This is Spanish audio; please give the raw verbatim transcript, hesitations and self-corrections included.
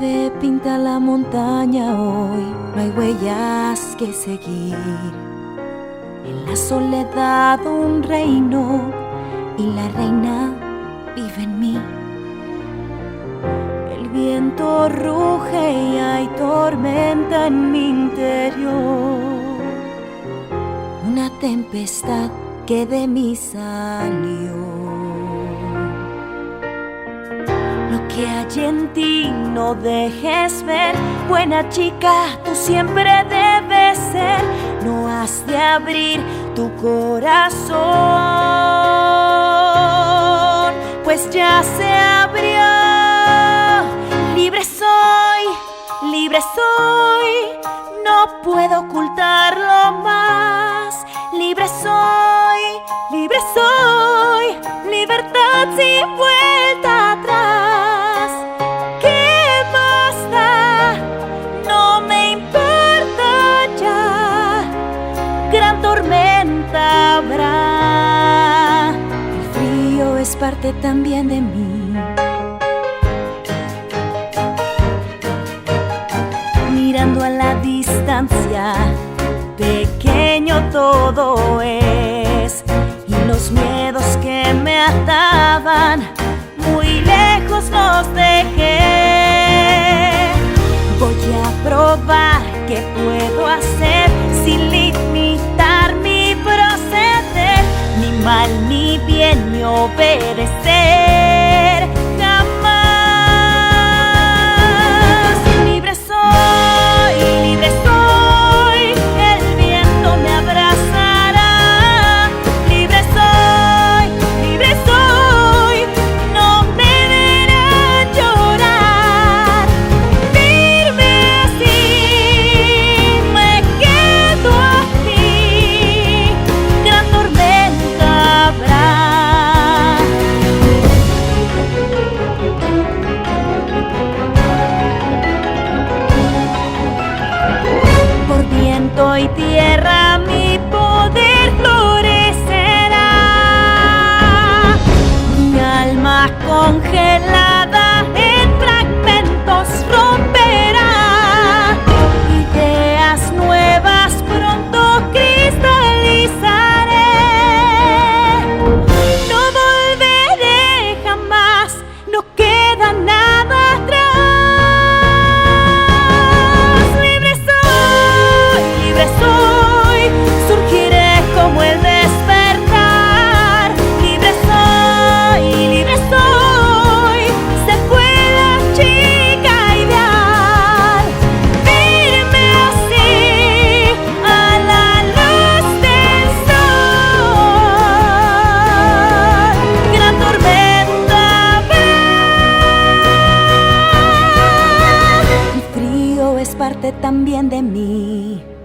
nieve pinta la montaña hoy, no hay huellas que seguir. En la soledad un reino y la reina vive en mí. El viento ruge y hay tormenta en mi interior, una tempestad que de mí salió. Lo que hay en ti no dejes ver, buena chica, tú siempre debes ser. No has de abrir tu corazón, pues ya se abrió. Libre soy, libre soy, no puedo ocultarlo más. Libre soy, libre soy, libertad sin vuelta atrás. ¿Qué más da? No me importa ya, gran tormenta habrá. El frío es parte también de mí. Mirando a la distancia, pequeño todo es, y los miedos que me ataban muy lejos los dejé. Voy a probar qué puedo hacer sin limitar mi proceder, ni mal ni bien ni obedecer jamás. Libre soy, libre soy, el viento me abrazará. Libre soy, libre soy, no me verán llorar. Firme así, me quedo aquí, gran tormenta habrá. Por viento y tierra mi poder florecerá. Mi alma congelada en fragmentos romperá. Ideas nuevas pronto cristalizaré. No volveré jamás, no queda nada atrás. Libre soy, libre soy, surgiré como el despertar. Libre soy, libre soy, se fue la chica ideal. Firme así a la luz del sol, gran tormenta habrá. El frío es parte también de mí.